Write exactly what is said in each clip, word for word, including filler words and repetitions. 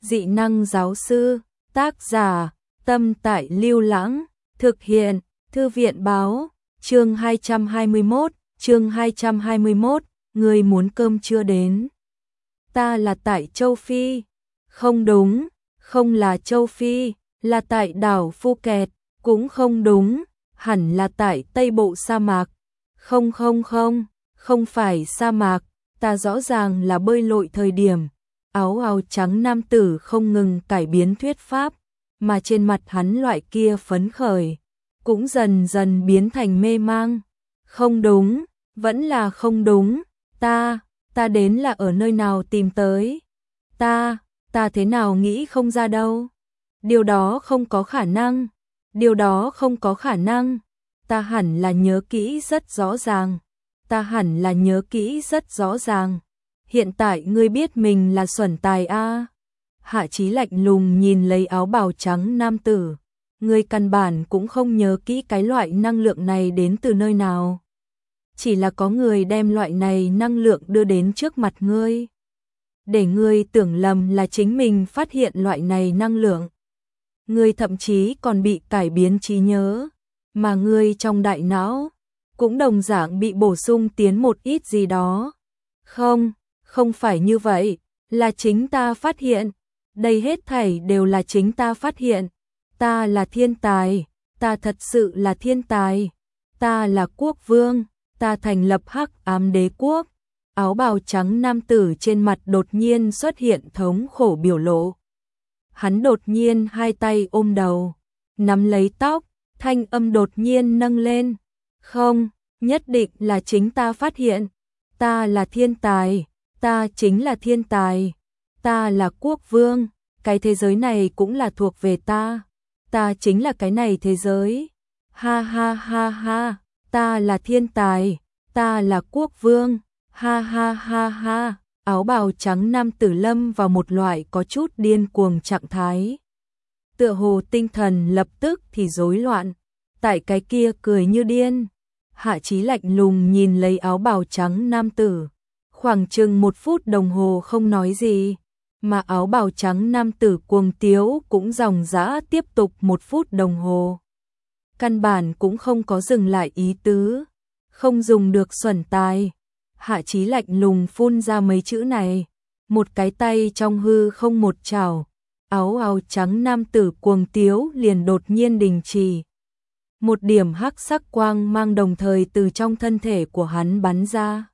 Dị năng giáo sư, tác giả, Tâm Tại Lưu Lãng, thực hiện, Thư viện báo, chương hai trăm hai mươi mốt, chương hai trăm hai mươi mốt, người muốn cơm chưa đến. Ta là tại châu Phi. Không đúng, không là châu Phi, là tại đảo Phuket, cũng không đúng, hẳn là tại Tây Bộ sa mạc. Không không không, không phải sa mạc, ta rõ ràng là bơi lội thời điểm. Áo áo trắng nam tử không ngừng cải biến thuyết pháp, mà trên mặt hắn loại kia phấn khởi, cũng dần dần biến thành mê mang. Không đúng, vẫn là không đúng, ta, ta đến là ở nơi nào tìm tới. Ta, ta thế nào nghĩ không ra đâu. Điều đó không có khả năng, điều đó không có khả năng. Ta hẳn là nhớ kỹ rất rõ ràng, ta hẳn là nhớ kỹ rất rõ ràng. Hiện tại ngươi biết mình là xuẩn tài a? Hạ Chí lạnh lùng nhìn lấy áo bào trắng nam tử. Ngươi căn bản cũng không nhớ kỹ cái loại năng lượng này đến từ nơi nào. Chỉ là có người đem loại này năng lượng đưa đến trước mặt ngươi, để ngươi tưởng lầm là chính mình phát hiện loại này năng lượng. Ngươi thậm chí còn bị cải biến trí nhớ, mà ngươi trong đại não cũng đồng dạng bị bổ sung tiến một ít gì đó. Không, không phải như vậy, là chính ta phát hiện. Đây hết thảy đều là chính ta phát hiện. Ta là thiên tài, ta thật sự là thiên tài. Ta là quốc vương, ta thành lập Hắc Ám Đế quốc. Áo bào trắng nam tử trên mặt đột nhiên xuất hiện thống khổ biểu lộ. Hắn đột nhiên hai tay ôm đầu, nắm lấy tóc, thanh âm đột nhiên nâng lên. Không, nhất định là chính ta phát hiện. Ta là thiên tài, ta chính là thiên tài. Ta là quốc vương, cái thế giới này cũng là thuộc về ta. Ta chính là cái này thế giới. Ha ha ha ha, ta là thiên tài, ta là quốc vương. Ha ha ha ha, áo bào trắng nam tử lâm vào một loại có chút điên cuồng trạng thái. Tựa hồ tinh thần lập tức thì rối loạn, tại cái kia cười như điên. Hạ Chí lạnh lùng nhìn lấy áo bào trắng nam tử, khoảng chừng một phút đồng hồ không nói gì, mà áo bào trắng nam tử cuồng tiếu cũng dòng dã tiếp tục một phút đồng hồ. Căn bản cũng không có dừng lại ý tứ, không dùng được xuẩn tài. Hạ Chí lạnh lùng phun ra mấy chữ này, một cái tay trong hư không một chảo, áo áo trắng nam tử cuồng tiếu liền đột nhiên đình chỉ. Một điểm hắc sắc quang mang đồng thời từ trong thân thể của hắn bắn ra.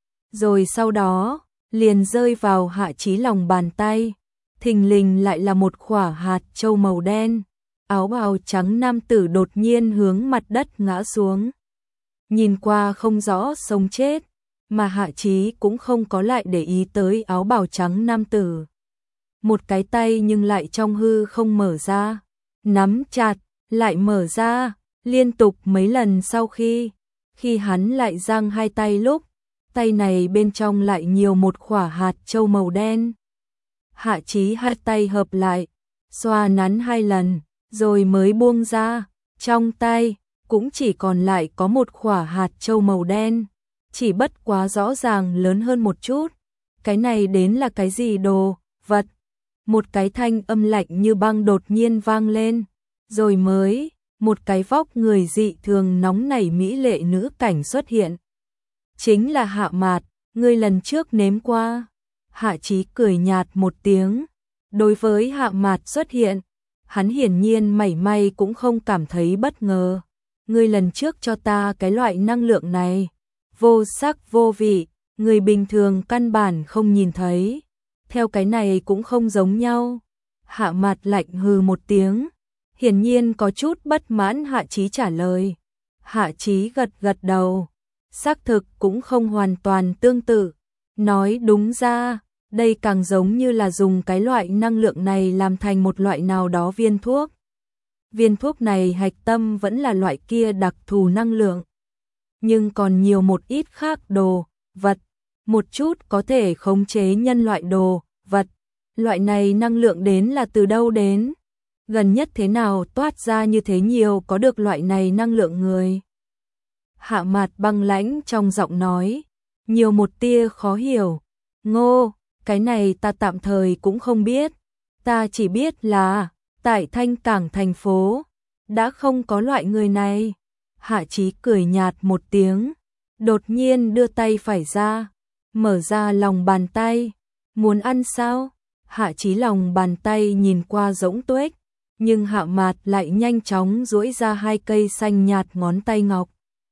Rồi sau đó, liền rơi vào Hạ Chí lòng bàn tay, thình lình lại là một quả hạt châu màu đen. Áo bào trắng nam tử đột nhiên hướng mặt đất ngã xuống. Nhìn qua không rõ sống chết, mà Hạ Chí cũng không có lại để ý tới áo bào trắng nam tử. Một cái tay nhưng lại trong hư không mở ra, nắm chặt, lại mở ra, liên tục mấy lần sau khi, khi hắn lại giang hai tay lúc, tay này bên trong lại nhiều một quả hạt châu màu đen. Hạ Chí hai tay hợp lại, xoa nắn hai lần, rồi mới buông ra, trong tay cũng chỉ còn lại có một quả hạt châu màu đen, chỉ bất quá rõ ràng lớn hơn một chút. Cái này đến là cái gì đồ vật? Một cái thanh âm lạnh như băng đột nhiên vang lên, rồi mới một cái vóc người dị thường nóng nảy mỹ lệ nữ cảnh xuất hiện. Chính là Hạ Mạt, ngươi lần trước nếm qua. Hạ Chí cười nhạt một tiếng. Đối với Hạ Mạt xuất hiện, hắn hiển nhiên mảy may cũng không cảm thấy bất ngờ. Ngươi lần trước cho ta cái loại năng lượng này, vô sắc vô vị, người bình thường căn bản không nhìn thấy. Theo cái này cũng không giống nhau. Hạ Mạt lạnh hừ một tiếng, hiển nhiên có chút bất mãn Hạ Chí trả lời. Hạ Chí gật gật đầu, xác thực cũng không hoàn toàn tương tự. Nói đúng ra, đây càng giống như là dùng cái loại năng lượng này làm thành một loại nào đó viên thuốc. Viên thuốc này hạch tâm vẫn là loại kia đặc thù năng lượng, nhưng còn nhiều một ít khác đồ vật, một chút có thể khống chế nhân loại đồ vật. Loại này năng lượng đến là từ đâu đến? Gần nhất thế nào toát ra như thế nhiều có được loại này năng lượng người? Hạ Mạt băng lãnh trong giọng nói, nhiều một tia khó hiểu. Ngô, cái này ta tạm thời cũng không biết. Ta chỉ biết là, tại Thanh Cảng thành phố, đã không có loại người này. Hạ Chí cười nhạt một tiếng, đột nhiên đưa tay phải ra, mở ra lòng bàn tay. Muốn ăn sao? Hạ Chí lòng bàn tay nhìn qua rỗng tuếch, nhưng Hạ Mạt lại nhanh chóng duỗi ra hai cây xanh nhạt ngón tay ngọc.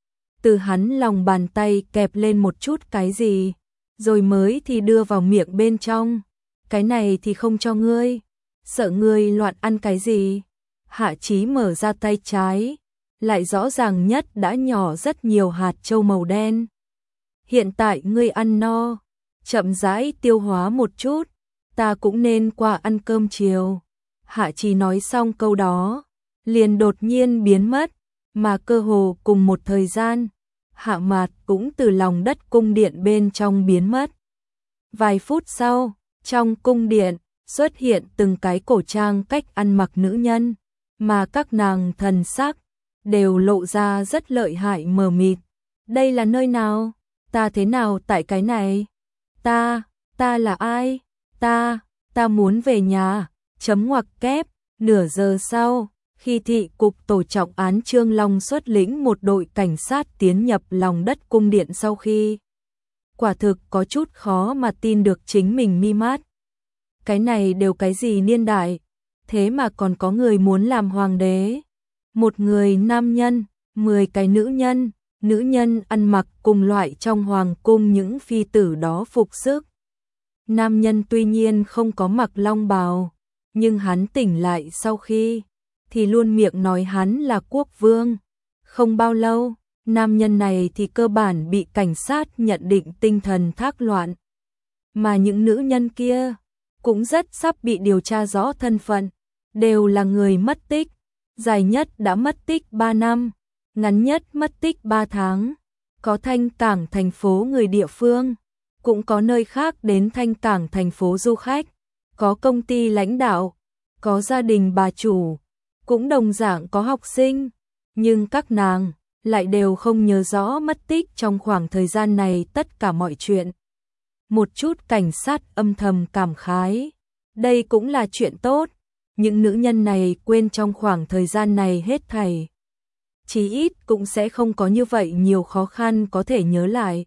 Từ hắn lòng bàn tay kẹp lên một chút cái gì, rồi mới thì đưa vào miệng bên trong. Cái này thì không cho ngươi, sợ ngươi loạn ăn cái gì. Hạ Chí mở ra tay trái, lại rõ ràng nhất đã nhỏ rất nhiều hạt châu màu đen. Hiện tại ngươi ăn no, chậm rãi tiêu hóa một chút, ta cũng nên qua ăn cơm chiều. Hạ Chí nói xong câu đó, liền đột nhiên biến mất, mà cơ hồ cùng một thời gian, Hạ Mạt cũng từ lòng đất cung điện bên trong biến mất. Vài phút sau, trong cung điện xuất hiện từng cái cổ trang cách ăn mặc nữ nhân, mà các nàng thần sắc đều lộ ra rất lợi hại mờ mịt. Đây là nơi nào? Ta thế nào tại cái này? Ta, ta là ai? Ta, ta muốn về nhà. Chấm ngoặc kép, nửa giờ sau, khi thị cục tổ trọng án Trương Long xuất lĩnh một đội cảnh sát tiến nhập lòng đất cung điện sau khi. Quả thực có chút khó mà tin được chính mình mi mắt. Cái này đều cái gì niên đại, thế mà còn có người muốn làm hoàng đế. Một người nam nhân, mười cái nữ nhân, nữ nhân ăn mặc cùng loại trong hoàng cung những phi tử đó phục sức. Nam nhân tuy nhiên không có mặc long bào, nhưng hắn tỉnh lại sau khi, thì luôn miệng nói hắn là quốc vương. Không bao lâu, nam nhân này thì cơ bản bị cảnh sát nhận định tinh thần thác loạn. Mà những nữ nhân kia, cũng rất sắp bị điều tra rõ thân phận, đều là người mất tích. Dài nhất đã mất tích ba năm, ngắn nhất mất tích ba tháng. Có Thanh Cảng thành phố người địa phương, cũng có nơi khác đến Thanh Cảng thành phố du khách, có công ty lãnh đạo, có gia đình bà chủ, cũng đồng dạng có học sinh, nhưng các nàng lại đều không nhớ rõ mất tích trong khoảng thời gian này tất cả mọi chuyện. Một chút cảnh sát âm thầm cảm khái, đây cũng là chuyện tốt, những nữ nhân này quên trong khoảng thời gian này hết thảy. Chí ít cũng sẽ không có như vậy nhiều khó khăn có thể nhớ lại.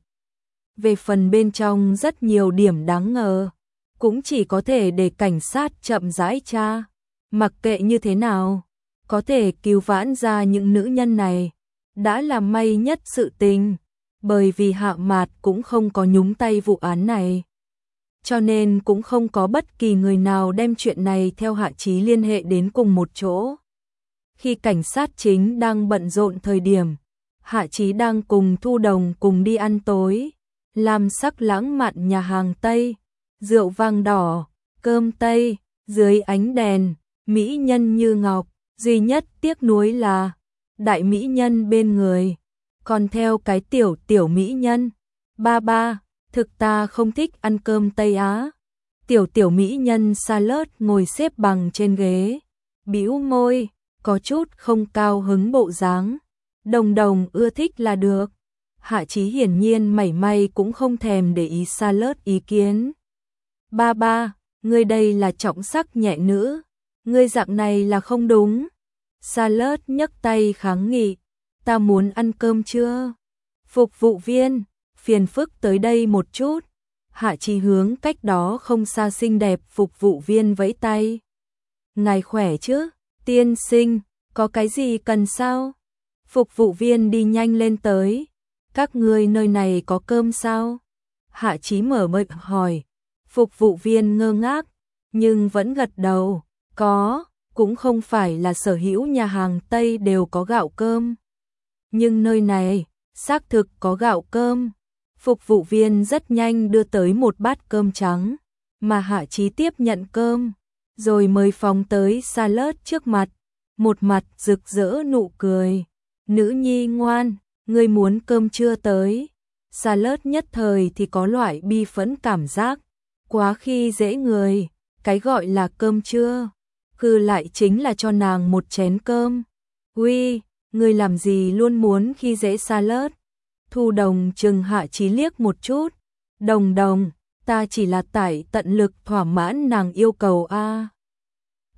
Về phần bên trong rất nhiều điểm đáng ngờ, cũng chỉ có thể để cảnh sát chậm rãi tra. Mặc kệ như thế nào, có thể cứu vãn ra những nữ nhân này, đã là may nhất sự tình, bởi vì Hạ Mạt cũng không có nhúng tay vụ án này. Cho nên cũng không có bất kỳ người nào đem chuyện này theo Hạ Chí liên hệ đến cùng một chỗ. Khi cảnh sát chính đang bận rộn thời điểm, Hạ Chí đang cùng Thu Đồng cùng đi ăn tối, làm sắc lãng mạn nhà hàng Tây, rượu vang đỏ, cơm Tây, dưới ánh đèn, mỹ nhân như ngọc, duy nhất tiếc nuối là đại mỹ nhân bên người, còn theo cái tiểu tiểu mỹ nhân. Ba ba, thực ta không thích ăn cơm Tây Á. Tiểu tiểu mỹ nhân Charlotte ngồi xếp bằng trên ghế, bĩu môi, có chút không cao hứng bộ dáng. Đồng Đồng ưa thích là được. Hạ Chí hiển nhiên mảy may cũng không thèm để ý Charlotte ý kiến. Ba ba, ngươi đây là trọng sắc nhẹ nữ, ngươi dạng này là không đúng. Charlotte nhấc tay kháng nghị, ta muốn ăn cơm trưa. Phục vụ viên, phiền phức tới đây một chút. Hạ Chí hướng cách đó không xa xinh đẹp phục vụ viên vẫy tay. Ngài khỏe chứ, tiên sinh, có cái gì cần sao? Phục vụ viên đi nhanh lên tới. Các ngươi nơi này có cơm sao? Hạ Chí mở miệng hỏi. Phục vụ viên ngơ ngác, nhưng vẫn gật đầu. Có, cũng không phải là sở hữu nhà hàng Tây đều có gạo cơm. Nhưng nơi này, xác thực có gạo cơm. Phục vụ viên rất nhanh đưa tới một bát cơm trắng, mà Hạ Chí tiếp nhận cơm, rồi mới phóng tới Charlotte trước mặt, một mặt rực rỡ nụ cười. Nữ nhi ngoan, ngươi muốn cơm trưa tới. Charlotte nhất thời thì có loại bi phẫn cảm giác, quá khi dễ người, cái gọi là cơm trưa, cứ lại chính là cho nàng một chén cơm. Uy, ngươi làm gì luôn muốn khi dễ Charlotte? Thu Đồng chừng Hạ Chí liếc một chút. Đồng Đồng, ta chỉ là tải tận lực thỏa mãn nàng yêu cầu a.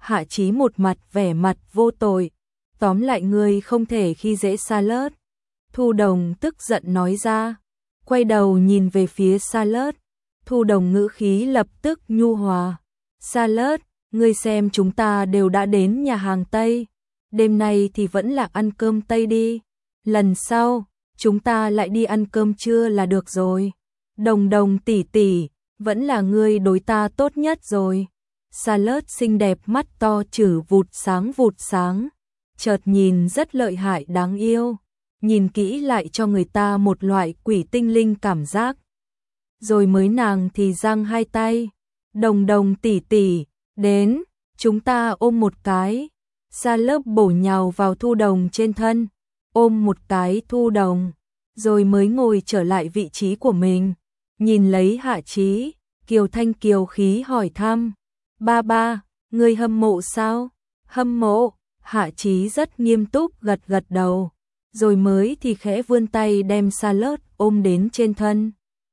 Hạ Chí một mặt vẻ mặt vô tội. Tóm lại ngươi không thể khi dễ Charlotte. Thu Đồng tức giận nói ra. Quay đầu nhìn về phía Charlotte. Thu Đồng ngữ khí lập tức nhu hòa. Charlotte, ngươi xem chúng ta đều đã đến nhà hàng Tây. Đêm nay thì vẫn là ăn cơm Tây đi. Lần sau, chúng ta lại đi ăn cơm trưa là được rồi. Đồng Đồng tỷ tỷ, vẫn là ngươi đối ta tốt nhất rồi. Charlotte xinh đẹp, mắt to chử vụt sáng vụt sáng. Chợt nhìn rất lợi hại đáng yêu. Nhìn kỹ lại cho người ta một loại quỷ tinh linh cảm giác. Rồi mới nàng thì giang hai tay. Đồng Đồng tỷ tỷ, đến, chúng ta ôm một cái. Charlotte bổ nhào vào Thu Đồng trên thân, ôm một cái Thu Đồng, rồi mới ngồi trở lại vị trí của mình. Nhìn lấy Hạ Chí, Kiều Thanh kiều khí hỏi thăm. Ba ba, ngươi hâm mộ sao? Hâm mộ, Hạ Chí rất nghiêm túc gật gật đầu. Rồi mới thì khẽ vươn tay đem Charlotte ôm đến trên thân.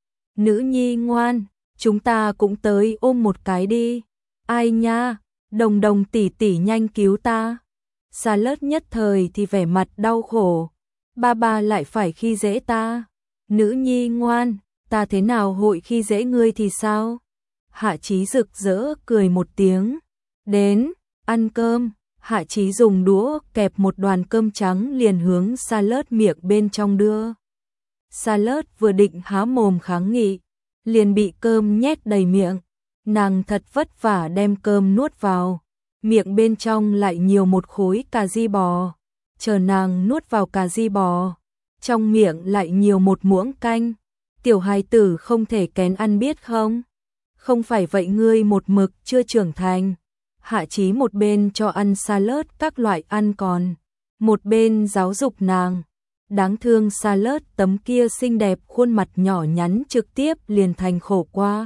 Nữ nhi ngoan, chúng ta cũng tới ôm một cái đi. Ai nha, Đồng Đồng tỷ tỷ nhanh cứu ta. Charlotte nhất thời thì vẻ mặt đau khổ. Ba ba lại phải khi dễ ta. Nữ nhi ngoan, ta thế nào hội khi dễ ngươi thì sao? Hạ Chí rực rỡ cười một tiếng. Đến, ăn cơm. Hạ Chí dùng đũa kẹp một đoàn cơm trắng liền hướng Charlotte miệng bên trong đưa. Charlotte vừa định há mồm kháng nghị, liền bị cơm nhét đầy miệng. Nàng thật vất vả đem cơm nuốt vào, miệng bên trong lại nhiều một khối cà ri bò. Chờ nàng nuốt vào cà ri bò, trong miệng lại nhiều một muỗng canh. Tiểu hài tử không thể kén ăn biết không? Không phải vậy ngươi một mực chưa trưởng thành. Hạ Chí một bên cho ăn Charlotte các loại ăn còn, một bên giáo dục nàng. Đáng thương Charlotte tấm kia xinh đẹp khuôn mặt nhỏ nhắn trực tiếp liền thành khổ qua.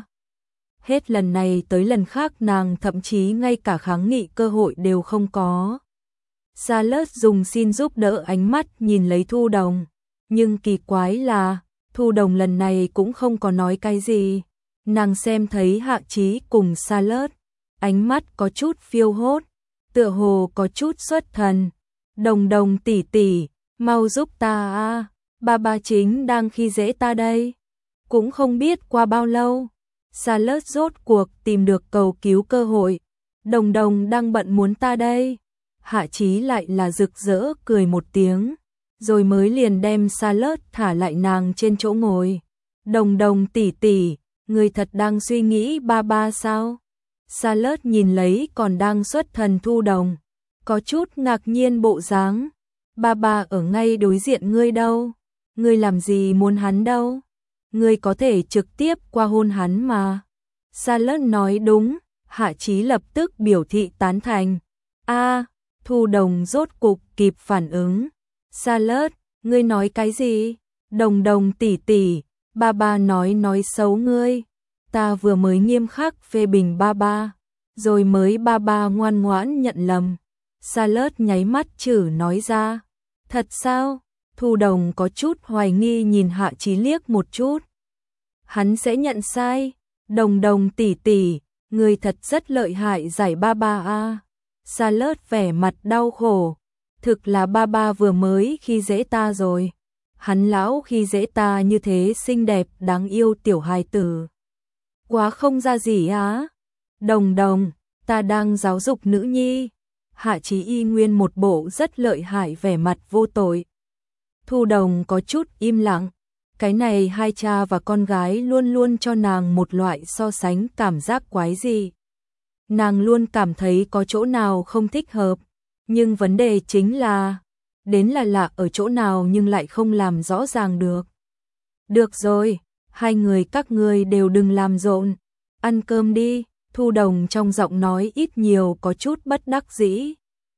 Hết lần này tới lần khác nàng thậm chí ngay cả kháng nghị cơ hội đều không có. Charlotte dùng xin giúp đỡ ánh mắt nhìn lấy Thu Đồng. Nhưng kỳ quái là, Thu Đồng lần này cũng không có nói cái gì. Nàng xem thấy Hạ Chí cùng Charlotte, ánh mắt có chút phiêu hốt, tựa hồ có chút xuất thần. Đồng Đồng tỷ tỷ, mau giúp ta a, ba ba chính đang khi dễ ta đây. Cũng không biết qua bao lâu, Charlotte rốt cuộc tìm được cầu cứu cơ hội. Đồng Đồng đang bận muốn ta đây. Hạ Chí lại là rực rỡ cười một tiếng, rồi mới liền đem Charlotte thả lại nàng trên chỗ ngồi. Đồng Đồng tỷ tỷ, người thật đang suy nghĩ ba ba sao? Charlotte nhìn lấy còn đang xuất thần Thu Đồng, có chút ngạc nhiên bộ dáng. Ba ba ở ngay đối diện ngươi đâu? Ngươi làm gì muốn hắn đâu? Ngươi có thể trực tiếp qua hôn hắn mà. Charlotte nói đúng, Hạ Chí lập tức biểu thị tán thành. A, Thu Đồng rốt cục kịp phản ứng. Charlotte, ngươi nói cái gì? Đồng Đồng tỷ tỷ, ba ba nói nói xấu ngươi. Ta vừa mới nghiêm khắc phê bình ba ba, rồi mới ba ba ngoan ngoãn nhận lầm. Charlotte nháy mắt chử nói ra. Thật sao? Thu Đồng có chút hoài nghi nhìn Hạ Chí liếc một chút. Hắn sẽ nhận sai. Đồng Đồng tỷ tỷ, người thật rất lợi hại giải ba ba a. Charlotte vẻ mặt đau khổ. Thực là ba ba vừa mới khi dễ ta rồi. Hắn lão khi dễ ta như thế xinh đẹp đáng yêu tiểu hài tử. Quá không ra gì á. Đồng Đồng, ta đang giáo dục nữ nhi. Hạ Chí y nguyên một bộ rất lợi hại vẻ mặt vô tội. Thu Đồng có chút im lặng. Cái này hai cha và con gái luôn luôn cho nàng một loại so sánh cảm giác quái dị. Nàng luôn cảm thấy có chỗ nào không thích hợp. Nhưng vấn đề chính là, đến là lạ ở chỗ nào nhưng lại không làm rõ ràng được. Được rồi, hai người các ngươi đều đừng làm rộn. Ăn cơm đi. Thu Đồng trong giọng nói ít nhiều có chút bất đắc dĩ.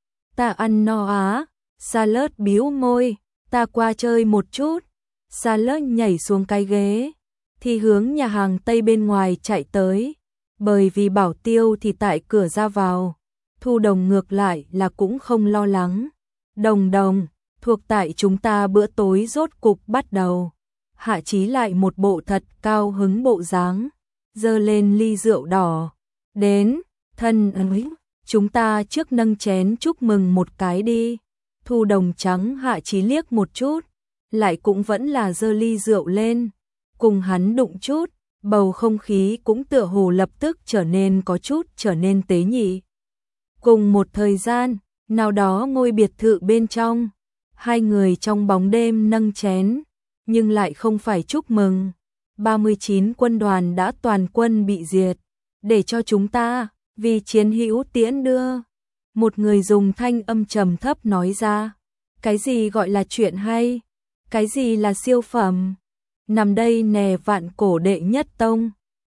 Ta ăn no á. Charlotte bĩu môi. Ta qua chơi một chút. Charlotte nhảy xuống cái ghế, thì hướng nhà hàng Tây bên ngoài chạy tới. Bởi vì bảo tiêu thì tại cửa ra vào. Thu Đồng ngược lại là cũng không lo lắng. Đồng Đồng, thuộc tại chúng ta bữa tối rốt cục bắt đầu. Hạ Chí lại một bộ thật cao hứng bộ dáng, giơ lên ly rượu đỏ. Đến, thân ấy, chúng ta trước nâng chén chúc mừng một cái đi. Thu Đồng trắng Hạ Chí liếc một chút, lại cũng vẫn là giơ ly rượu lên, cùng hắn đụng chút, bầu không khí cũng tựa hồ lập tức trở nên có chút trở nên tế nhị. Cùng một thời gian, nào đó ngôi biệt thự bên trong, hai người trong bóng đêm nâng chén, nhưng lại không phải chúc mừng. ba mươi chín quân đoàn đã toàn quân bị diệt, để cho chúng ta, vì chiến hữu tiễn đưa. Một người dùng thanh âm trầm thấp nói ra, cái gì gọi là chuyện hay, cái gì là siêu phẩm, nằm đây nè vạn cổ đệ nhất tông.